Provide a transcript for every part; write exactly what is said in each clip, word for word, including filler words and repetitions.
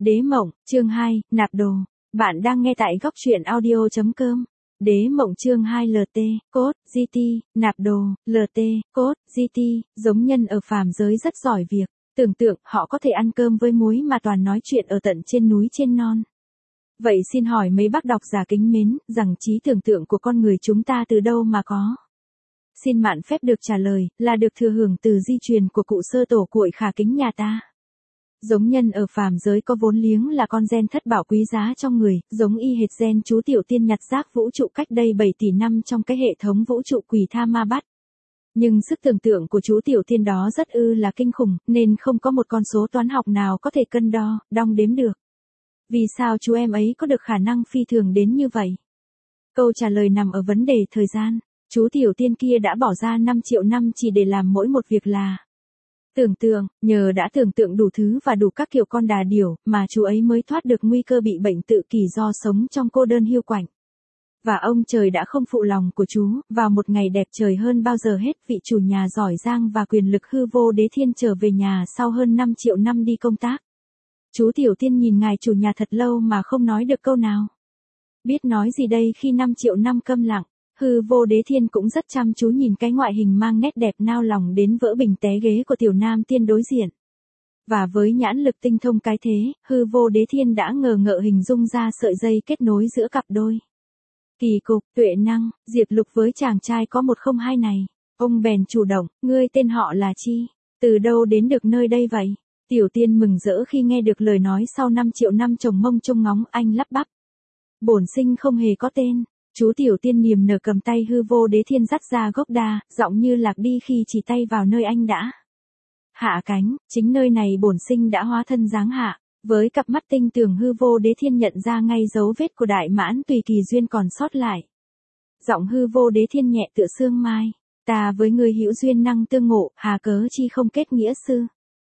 Đế mộng, chương hai, nạp đồ. Bạn đang nghe tại góc truyện audio chấm com. Đế mộng chương hai lờ tê, cốt, giê tê, nạp đồ, lờ tê, cốt, giê tê, giống nhân ở phàm giới rất giỏi việc. Tưởng tượng họ có thể ăn cơm với muối mà toàn nói chuyện ở tận trên núi trên non. Vậy xin hỏi mấy bác độc giả kính mến, rằng trí tưởng tượng của con người chúng ta từ đâu mà có? Xin mạn phép được trả lời, là được thừa hưởng từ di truyền của cụ sơ tổ cuội khả kính nhà ta. Giống nhân ở phàm giới có vốn liếng là con gen thất bảo quý giá trong người, giống y hệt gen chú tiểu tiên nhặt rác vũ trụ cách đây bảy tỷ năm trong cái hệ thống vũ trụ quỷ tha ma bắt. Nhưng sức tưởng tượng của chú tiểu tiên đó rất ư là kinh khủng, nên không có một con số toán học nào có thể cân đo, đong đếm được. Vì sao chú em ấy có được khả năng phi thường đến như vậy? Câu trả lời nằm ở vấn đề thời gian. Chú tiểu tiên kia đã bỏ ra năm triệu năm chỉ để làm mỗi một việc là tưởng tượng. Nhờ đã tưởng tượng đủ thứ và đủ các kiểu con đà điểu, mà chú ấy mới thoát được nguy cơ bị bệnh tự kỷ do sống trong cô đơn hiu quạnh. Và ông trời đã không phụ lòng của chú, vào một ngày đẹp trời hơn bao giờ hết, vị chủ nhà giỏi giang và quyền lực hư vô đế thiên trở về nhà sau hơn năm triệu năm đi công tác. Chú tiểu tiên nhìn ngài chủ nhà thật lâu mà không nói được câu nào. Biết nói gì đây khi năm triệu năm câm lặng. Hư vô đế thiên cũng rất chăm chú nhìn cái ngoại hình mang nét đẹp nao lòng đến vỡ bình té ghế của tiểu nam tiên đối diện. Và với nhãn lực tinh thông cái thế, hư vô đế thiên đã ngờ ngợ hình dung ra sợi dây kết nối giữa cặp đôi. Kỳ cục, tuệ năng, Diệp Lục với chàng trai có một không hai này. Ông bèn chủ động, ngươi tên họ là chi? Từ đâu đến được nơi đây vậy? Tiểu tiên mừng rỡ khi nghe được lời nói sau năm triệu năm chồng mông trông ngóng, anh lắp bắp. Bổn sinh không hề có tên. Chú tiểu tiên niềm nở cầm tay hư vô đế thiên dắt ra gốc đa, giọng như lạc đi khi chỉ tay vào nơi anh đã hạ cánh, chính nơi này bổn sinh đã hóa thân dáng hạ. Với cặp mắt tinh tường hư vô đế thiên nhận ra ngay dấu vết của đại mãn tùy kỳ duyên còn sót lại. Giọng hư vô đế thiên nhẹ tựa sương mai, ta với người hữu duyên năng tương ngộ, hà cớ chi không kết nghĩa sư.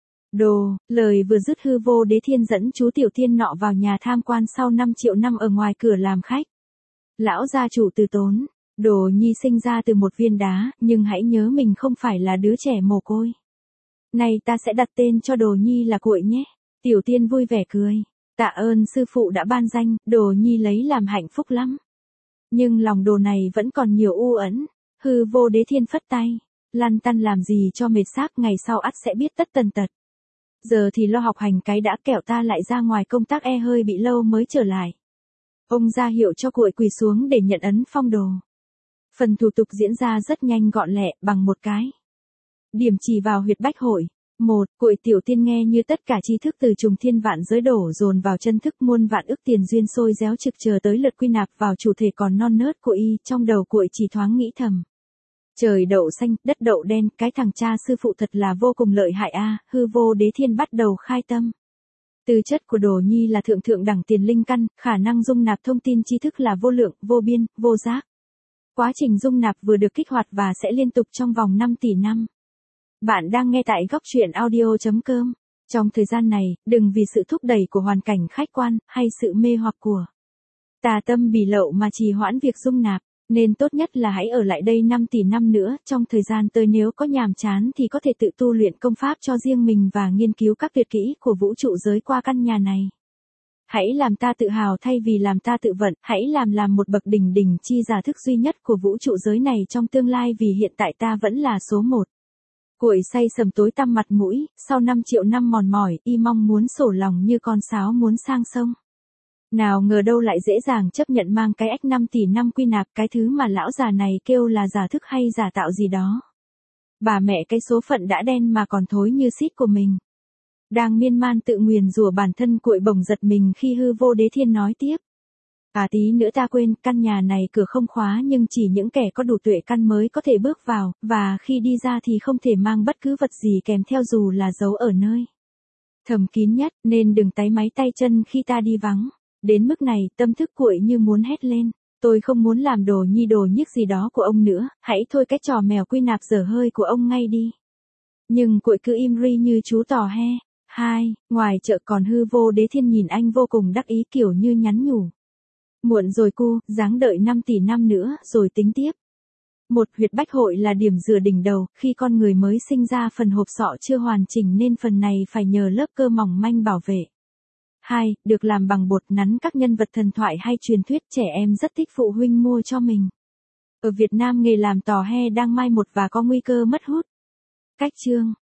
Đồ, lời vừa dứt hư vô đế thiên dẫn chú tiểu tiên nọ vào nhà tham quan sau năm triệu năm ở ngoài cửa làm khách. Lão gia chủ từ tốn, Đồ nhi sinh ra từ một viên đá, nhưng hãy nhớ mình không phải là đứa trẻ mồ côi. Này ta sẽ đặt tên cho Đồ nhi là Cuội nhé. Tiểu tiên vui vẻ cười, tạ ơn sư phụ đã ban danh, Đồ nhi lấy làm hạnh phúc lắm. Nhưng lòng Đồ này vẫn còn nhiều u ẩn. Hư vô đế thiên phất tay, lăn tăn làm gì cho mệt xác, ngày sau ắt sẽ biết tất tần tật. Giờ thì lo học hành cái đã, kẻo ta lại ra ngoài công tác e hơi bị lâu mới trở lại. Ông ra hiệu cho Cuội quỳ xuống để nhận ấn phong đồ. Phần thủ tục diễn ra rất nhanh gọn lẹ, bằng một cái điểm chỉ vào huyệt bách hội. Một, Cuội tiểu tiên nghe như tất cả tri thức từ trùng thiên vạn giới đổ dồn vào chân thức, muôn vạn ức tiền duyên sôi réo trực chờ tới lượt quy nạp vào chủ thể còn non nớt của y. Trong đầu Cuội chỉ thoáng nghĩ thầm, trời đậu xanh, đất đậu đen, cái thằng cha sư phụ thật là vô cùng lợi hại a. Hư vô đế thiên bắt đầu khai tâm. Tư chất của Đồ nhi là thượng thượng đẳng tiền linh căn, khả năng dung nạp thông tin tri thức là vô lượng, vô biên, vô giác. Quá trình dung nạp vừa được kích hoạt và sẽ liên tục trong vòng năm tỷ năm. Bạn đang nghe tại góc truyện audio chấm com. Trong thời gian này, đừng vì sự thúc đẩy của hoàn cảnh khách quan, hay sự mê hoặc của tà tâm bỉ lậu mà trì hoãn việc dung nạp. Nên tốt nhất là hãy ở lại đây năm tỷ năm nữa, trong thời gian tới nếu có nhàm chán thì có thể tự tu luyện công pháp cho riêng mình và nghiên cứu các tuyệt kỹ của vũ trụ giới qua căn nhà này. Hãy làm ta tự hào thay vì làm ta tự vận, hãy làm làm một bậc đỉnh đỉnh chi giả thức duy nhất của vũ trụ giới này trong tương lai, vì hiện tại ta vẫn là số một. Cuội say sầm tối tăm mặt mũi, sau năm triệu năm mòn mỏi, y mong muốn sổ lòng như con sáo muốn sang sông. Nào ngờ đâu lại dễ dàng chấp nhận mang cái ách năm tỷ năm quy nạp, cái thứ mà lão già này kêu là giả thức hay giả tạo gì đó. Bà mẹ cái số phận đã đen mà còn thối như xít của mình. Đang miên man tự nguyền rủa bản thân, Cuội bỗng giật mình khi hư vô đế thiên nói tiếp. À tí nữa ta quên, căn nhà này cửa không khóa nhưng chỉ những kẻ có đủ tuệ căn mới có thể bước vào, và khi đi ra thì không thể mang bất cứ vật gì kèm theo dù là giấu ở nơi thầm kín nhất, nên đừng táy máy tay chân khi ta đi vắng. Đến mức này, tâm thức Cuội như muốn hét lên, tôi không muốn làm đồ nhi đồ nhiếc gì đó của ông nữa, hãy thôi cái trò mèo quy nạp dở hơi của ông ngay đi. Nhưng Cuội cứ im ri như chú tò he. Hai, ngoài chợ còn hư vô đế thiên nhìn anh vô cùng đắc ý, kiểu như nhắn nhủ. Muộn rồi cu, ráng đợi năm tỷ năm nữa, rồi tính tiếp. Một, huyệt bách hội là điểm dựa đỉnh đầu, khi con người mới sinh ra phần hộp sọ chưa hoàn chỉnh nên phần này phải nhờ lớp cơ mỏng manh bảo vệ. hai. Được làm bằng bột nắn các nhân vật thần thoại hay truyền thuyết trẻ em rất thích phụ huynh mua cho mình. Ở Việt Nam nghề làm tò he đang mai một và có nguy cơ mất hút. Cách chương